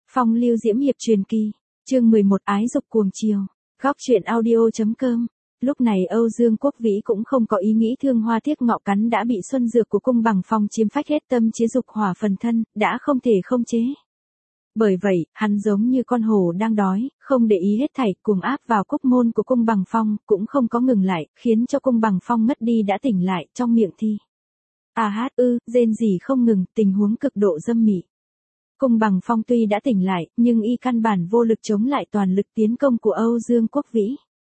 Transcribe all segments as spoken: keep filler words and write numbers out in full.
Phong lưu diễm hiệp truyền kỳ, chương mười một ái dục cuồng chiều, góc truyện audio.com. Lúc này Âu Dương Quốc Vĩ cũng không có ý nghĩ thương hoa tiếc ngọ, cắn đã bị xuân dược của cung bằng phong chiếm phách hết tâm trí dục hỏa phần thân, đã không thể không chế. Bởi vậy, hắn giống như con hổ đang đói, không để ý hết thảy, cuồng áp vào cúc môn của cung bằng phong, cũng không có ngừng lại, khiến cho cung bằng phong ngất đi đã tỉnh lại, trong miệng thi. À hát ư, rên rỉ không ngừng, tình huống cực độ dâm mị. Cung bằng phong tuy đã tỉnh lại, nhưng y căn bản vô lực chống lại toàn lực tiến công của Âu Dương Quốc Vĩ.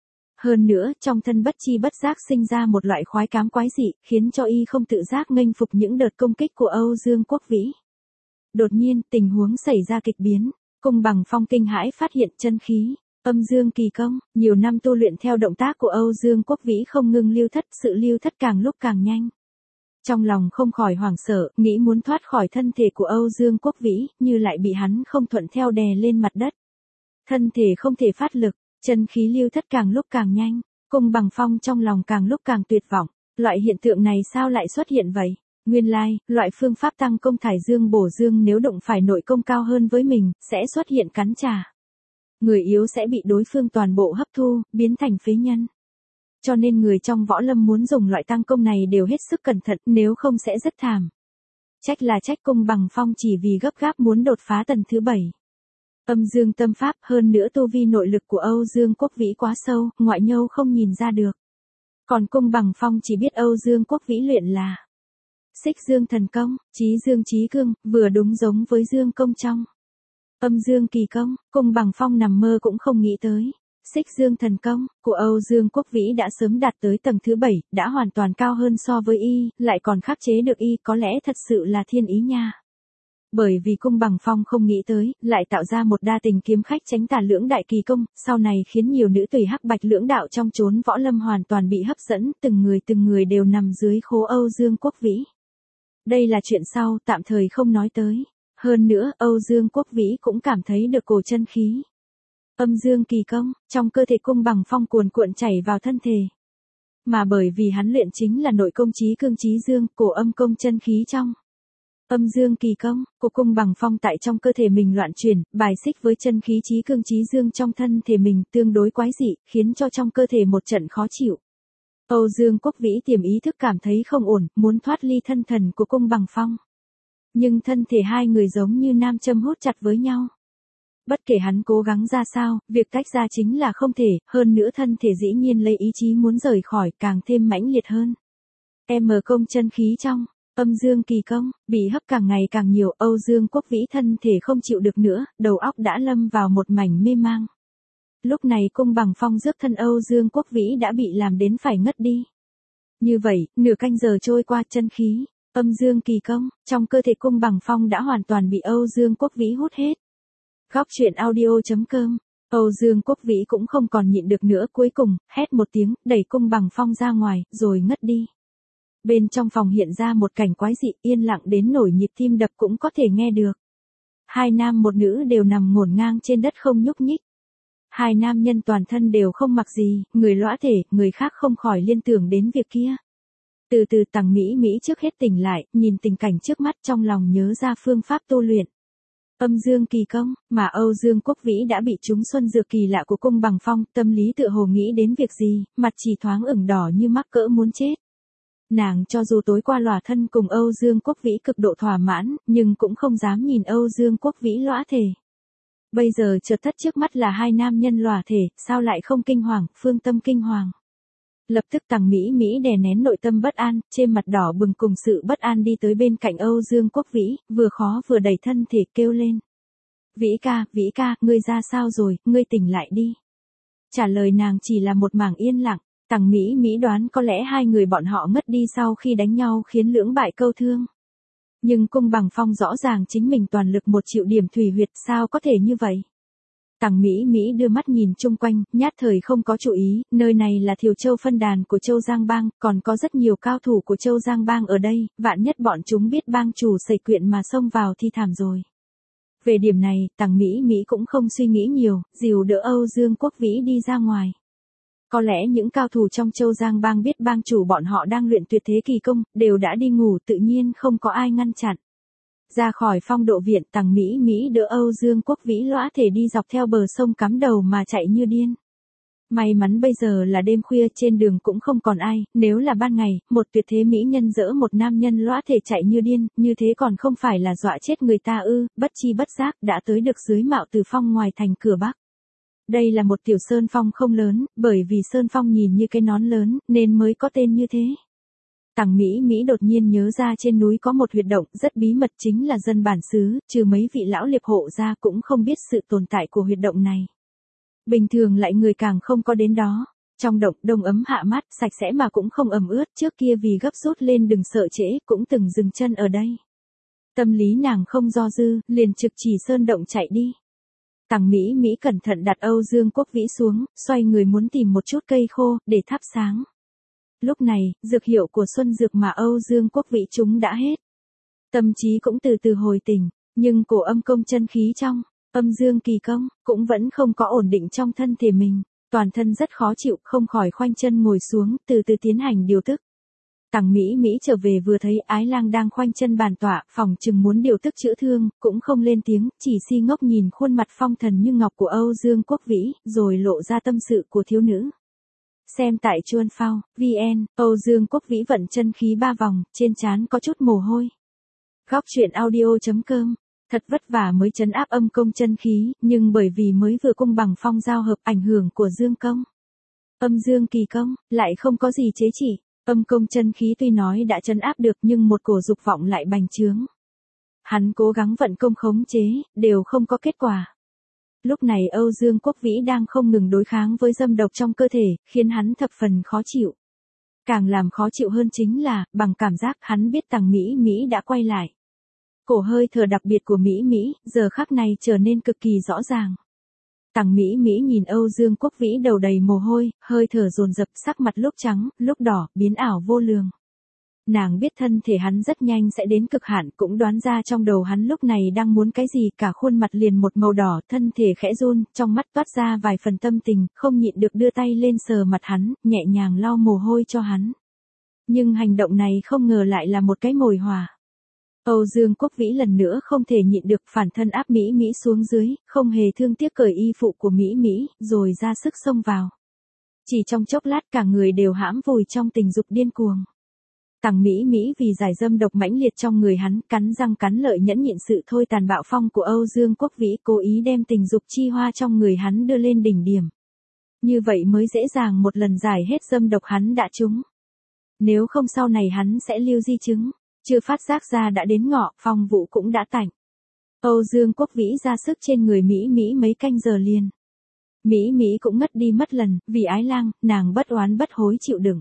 Hơn nữa, trong thân bất chi bất giác sinh ra một loại khoái cảm quái dị, khiến cho y không tự giác nghênh phục những đợt công kích của Âu Dương Quốc Vĩ. Đột nhiên, tình huống xảy ra kịch biến, cung bằng phong kinh hãi phát hiện chân khí, âm dương kỳ công, nhiều năm tu luyện theo động tác của Âu Dương Quốc Vĩ không ngừng lưu thất, sự lưu thất càng lúc càng nhanh. Trong lòng không khỏi hoảng sợ, nghĩ muốn thoát khỏi thân thể của Âu Dương Quốc Vĩ, như lại bị hắn không thuận theo đè lên mặt đất. Thân thể không thể phát lực, chân khí lưu thất càng lúc càng nhanh, cung bằng phong trong lòng càng lúc càng tuyệt vọng, loại hiện tượng này sao lại xuất hiện vậy? Nguyên lai, loại phương pháp tăng công thải dương bổ dương nếu đụng phải nội công cao hơn với mình, sẽ xuất hiện cắn trả. Người yếu sẽ bị đối phương toàn bộ hấp thu, biến thành phế nhân. Cho nên người trong võ lâm muốn dùng loại tăng công này đều hết sức cẩn thận, nếu không sẽ rất thảm. Trách là trách cung bằng phong chỉ vì gấp gáp muốn đột phá tầng thứ bảy. Âm dương tâm pháp, hơn nữa tu vi nội lực của Âu Dương Quốc Vĩ quá sâu, ngoại nhâu không nhìn ra được. Còn cung bằng phong chỉ biết Âu Dương Quốc Vĩ luyện là xích dương thần công, chí dương chí cương, vừa đúng giống với dương công trong âm dương kỳ công, cung bằng phong nằm mơ cũng không nghĩ tới. Xích dương thần công của Âu Dương Quốc Vĩ đã sớm đạt tới tầng thứ bảy, đã hoàn toàn cao hơn so với y, lại còn khắc chế được y, có lẽ thật sự là thiên ý nha. Bởi vì cung bằng phong không nghĩ tới, lại tạo ra một đa tình kiếm khách tránh tà lưỡng đại kỳ công, sau này khiến nhiều nữ tùy hắc bạch lưỡng đạo trong chốn võ lâm hoàn toàn bị hấp dẫn, từng người từng người đều nằm dưới khố Âu Dương Quốc Vĩ. Đây là chuyện sau, tạm thời không nói tới. Hơn nữa, Âu Dương Quốc Vĩ cũng cảm thấy được cổ chân khí. Âm dương kỳ công, trong cơ thể cung bằng phong cuồn cuộn chảy vào thân thể. Mà bởi vì hắn luyện chính là nội công chí cương chí dương, cổ âm công chân khí trong âm dương kỳ công, của cung bằng phong tại trong cơ thể mình loạn chuyển, bài xích với chân khí chí cương chí dương trong thân thể mình tương đối quái dị, khiến cho trong cơ thể một trận khó chịu. Âu Dương Quốc Vĩ tiềm ý thức cảm thấy không ổn, muốn thoát ly thân thần của cung bằng phong. Nhưng thân thể hai người giống như nam châm hút chặt với nhau. Bất kể hắn cố gắng ra sao, việc tách ra chính là không thể, hơn nữa thân thể dĩ nhiên lấy ý chí muốn rời khỏi càng thêm mãnh liệt hơn. M công chân khí trong âm dương kỳ công, bị hấp càng ngày càng nhiều, Âu Dương Quốc Vĩ thân thể không chịu được nữa, đầu óc đã lâm vào một mảnh mê mang. Lúc này cung bằng phong rước thân Âu Dương Quốc Vĩ đã bị làm đến phải ngất đi. Như vậy, nửa canh giờ trôi qua, chân khí, âm dương kỳ công, trong cơ thể cung bằng phong đã hoàn toàn bị Âu Dương Quốc Vĩ hút hết. Góc truyện audio.com, Âu Dương Quốc Vĩ cũng không còn nhịn được nữa, cuối cùng, hét một tiếng, đẩy cung bằng phong ra ngoài, rồi ngất đi. Bên trong phòng hiện ra một cảnh quái dị, yên lặng đến nổi nhịp tim đập cũng có thể nghe được. Hai nam một nữ đều nằm ngổn ngang trên đất không nhúc nhích. Hai nam nhân toàn thân đều không mặc gì, người lõa thể, người khác không khỏi liên tưởng đến việc kia. Từ từ Tằng Mỹ Mỹ trước hết tỉnh lại, nhìn tình cảnh trước mắt trong lòng nhớ ra phương pháp tu luyện. Âm dương kỳ công, mà Âu Dương Quốc Vĩ đã bị trúng xuân dược kỳ lạ của cung bằng phong, tâm lý tựa hồ nghĩ đến việc gì, mặt chỉ thoáng ửng đỏ như mắc cỡ muốn chết. Nàng cho dù tối qua lòa thân cùng Âu Dương Quốc Vĩ cực độ thỏa mãn, nhưng cũng không dám nhìn Âu Dương Quốc Vĩ lõa thể. Bây giờ chợt thất trước mắt là hai nam nhân lòa thể, sao lại không kinh hoàng, phương tâm kinh hoàng. Lập tức Tằng Mỹ Mỹ đè nén nội tâm bất an, trên mặt đỏ bừng cùng sự bất an đi tới bên cạnh Âu Dương Quốc Vĩ, vừa khó vừa đẩy thân thể kêu lên. Vĩ ca, Vĩ ca, ngươi ra sao rồi, ngươi tỉnh lại đi. Trả lời nàng chỉ là một mảng yên lặng, Tằng Mỹ Mỹ đoán có lẽ hai người bọn họ ngất đi sau khi đánh nhau khiến lưỡng bại câu thương. Nhưng cung bằng phong rõ ràng chính mình toàn lực một triệu điểm thủy huyệt, sao có thể như vậy. Tằng Mỹ Mỹ đưa mắt nhìn chung quanh, nhát thời không có chú ý, nơi này là Thiều Châu phân đàn của Châu Giang Bang, còn có rất nhiều cao thủ của Châu Giang Bang ở đây, vạn nhất bọn chúng biết bang chủ sẩy quyện mà xông vào thì thảm rồi. Về điểm này, Tằng Mỹ Mỹ cũng không suy nghĩ nhiều, dìu đỡ Âu Dương Quốc Vĩ đi ra ngoài. Có lẽ những cao thủ trong Châu Giang Bang biết bang chủ bọn họ đang luyện tuyệt thế kỳ công, đều đã đi ngủ, tự nhiên không có ai ngăn chặn. Ra khỏi phong độ viện, Tằng Mỹ Mỹ đỡ Âu Dương Quốc Vĩ lõa thể đi dọc theo bờ sông cắm đầu mà chạy như điên. May mắn bây giờ là đêm khuya, trên đường cũng không còn ai, nếu là ban ngày, một tuyệt thế mỹ nhân dỡ một nam nhân lõa thể chạy như điên, như thế còn không phải là dọa chết người ta ư. Bất chi bất giác đã tới được dưới Mạo Từ Phong ngoài thành cửa Bắc. Đây là một tiểu sơn phong không lớn, bởi vì sơn phong nhìn như cái nón lớn, nên mới có tên như thế. Tằng Mỹ Mỹ đột nhiên nhớ ra trên núi có một huyệt động rất bí mật, chính là dân bản xứ, trừ mấy vị lão liệp hộ ra cũng không biết sự tồn tại của huyệt động này. Bình thường lại người càng không có đến đó. Trong động đông ấm hạ mát, sạch sẽ mà cũng không ẩm ướt, trước kia vì gấp rút lên đừng sợ trễ, cũng từng dừng chân ở đây. Tâm lý nàng không do dư, liền trực chỉ sơn động chạy đi. Tằng Mỹ Mỹ cẩn thận đặt Âu Dương Quốc Vĩ xuống, xoay người muốn tìm một chút cây khô, để thắp sáng. Lúc này, dược hiệu của xuân dược mà Âu Dương Quốc Vĩ chúng đã hết. Tâm trí cũng từ từ hồi tỉnh, nhưng cổ âm công chân khí trong, âm dương kỳ công, cũng vẫn không có ổn định trong thân thể mình. Toàn thân rất khó chịu, không khỏi khoanh chân ngồi xuống, từ từ tiến hành điều tức. Tằng Mỹ Mỹ trở về vừa thấy Ái Lang đang khoanh chân bàn tọa, phòng chừng muốn điều tức chữa thương, cũng không lên tiếng, chỉ si ngốc nhìn khuôn mặt phong thần như ngọc của Âu Dương Quốc Vĩ, rồi lộ ra tâm sự của thiếu nữ. Xem tại Chuan Phao, vn, Âu Dương Quốc Vĩ vận chân khí ba vòng, trên trán có chút mồ hôi. Góc truyện audio chấm com. Thật vất vả mới trấn áp âm công chân khí, nhưng bởi vì mới vừa cung bằng phong giao hợp, ảnh hưởng của dương công, âm dương kỳ công, lại không có gì chế chỉ. Âm công chân khí tuy nói đã trấn áp được, nhưng một cổ dục vọng lại bành trướng. Hắn cố gắng vận công khống chế, đều không có kết quả. Lúc này Âu Dương Quốc Vĩ đang không ngừng đối kháng với dâm độc trong cơ thể, khiến hắn thập phần khó chịu. Càng làm khó chịu hơn chính là, bằng cảm giác hắn biết Tằng Mỹ Mỹ đã quay lại. Cổ hơi thở đặc biệt của Mỹ Mỹ, giờ khắc này trở nên cực kỳ rõ ràng. Tằng Mỹ Mỹ nhìn Âu Dương Quốc Vĩ đầu đầy mồ hôi, hơi thở dồn dập, sắc mặt lúc trắng, lúc đỏ, biến ảo vô lường. Nàng biết thân thể hắn rất nhanh sẽ đến cực hạn, cũng đoán ra trong đầu hắn lúc này đang muốn cái gì, cả khuôn mặt liền một màu đỏ, thân thể khẽ run, trong mắt toát ra vài phần tâm tình, không nhịn được đưa tay lên sờ mặt hắn, nhẹ nhàng lau mồ hôi cho hắn. Nhưng hành động này không ngờ lại là một cái mồi hòa. Âu Dương Quốc Vĩ lần nữa không thể nhịn được, phản thân áp Mỹ Mỹ xuống dưới, không hề thương tiếc cởi y phụ của Mỹ Mỹ, rồi ra sức xông vào. Chỉ trong chốc lát cả người đều hãm vùi trong tình dục điên cuồng. Tằng Mỹ Mỹ vì giải dâm độc mãnh liệt trong người hắn, cắn răng cắn lợi nhẫn nhịn sự thôi tàn bạo phong của Âu Dương Quốc Vĩ, cố ý đem tình dục chi hoa trong người hắn đưa lên đỉnh điểm. Như vậy mới dễ dàng một lần giải hết dâm độc hắn đã trúng. Nếu không sau này hắn sẽ lưu di chứng. Chưa phát giác ra đã đến ngọ, phong vũ cũng đã tạnh. Âu Dương Quốc Vĩ ra sức trên người Mỹ Mỹ mấy canh giờ liền. Mỹ Mỹ cũng ngất đi mất lần, vì Ái Lang, nàng bất oán bất hối chịu đựng.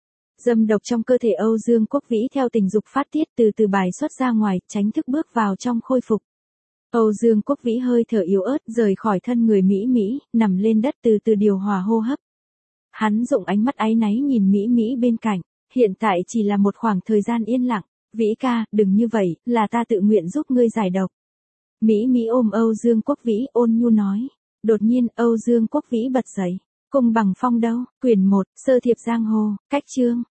Dâm độc trong cơ thể Âu Dương Quốc Vĩ theo tình dục phát tiết từ từ bài xuất ra ngoài, tránh thức bước vào trong khôi phục. Âu Dương Quốc Vĩ hơi thở yếu ớt rời khỏi thân người Mỹ Mỹ, nằm lên đất từ từ điều hòa hô hấp. Hắn dụng ánh mắt áy náy nhìn Mỹ Mỹ bên cạnh, hiện tại chỉ là một khoảng thời gian yên lặng. Vĩ ca, đừng như vậy, là ta tự nguyện giúp ngươi giải độc. Mỹ Mỹ ôm Âu Dương Quốc Vĩ, ôn nhu nói. Đột nhiên, Âu Dương Quốc Vĩ bật dậy. Cung bằng phong đâu? Quyển một, Sơ thiệp giang hồ, cách chương.